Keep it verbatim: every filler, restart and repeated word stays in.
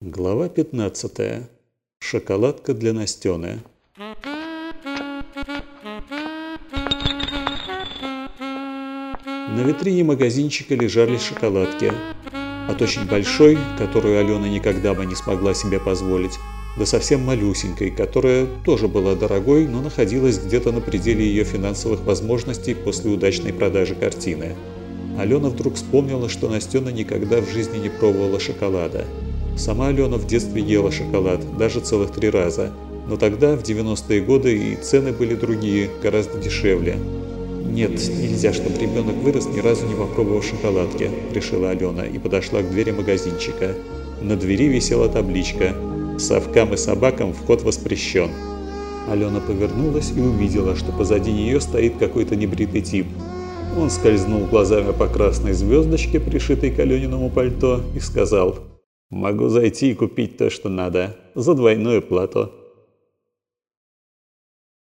Глава пятнадцатая. Шоколадка для Настены. На витрине магазинчика лежали шоколадки. От очень большой, которую Алена никогда бы не смогла себе позволить, до совсем малюсенькой, которая тоже была дорогой, но находилась где-то на пределе ее финансовых возможностей после удачной продажи картины. Алена вдруг вспомнила, что Настена никогда в жизни не пробовала шоколада. Сама Алена в детстве ела шоколад, даже целых три раза, но тогда, в девяностые годы, и цены были другие, гораздо дешевле. «Нет, нельзя, чтобы ребенок вырос, ни разу не попробовав шоколадки», – решила Алена и подошла к двери магазинчика. На двери висела табличка «Совкам и собакам вход воспрещен». Алена повернулась и увидела, что позади нее стоит какой-то небритый тип. Он скользнул глазами по красной звездочке, пришитой к Алениному пальто, и сказал: «Могу зайти и купить то, что надо, за двойную плату».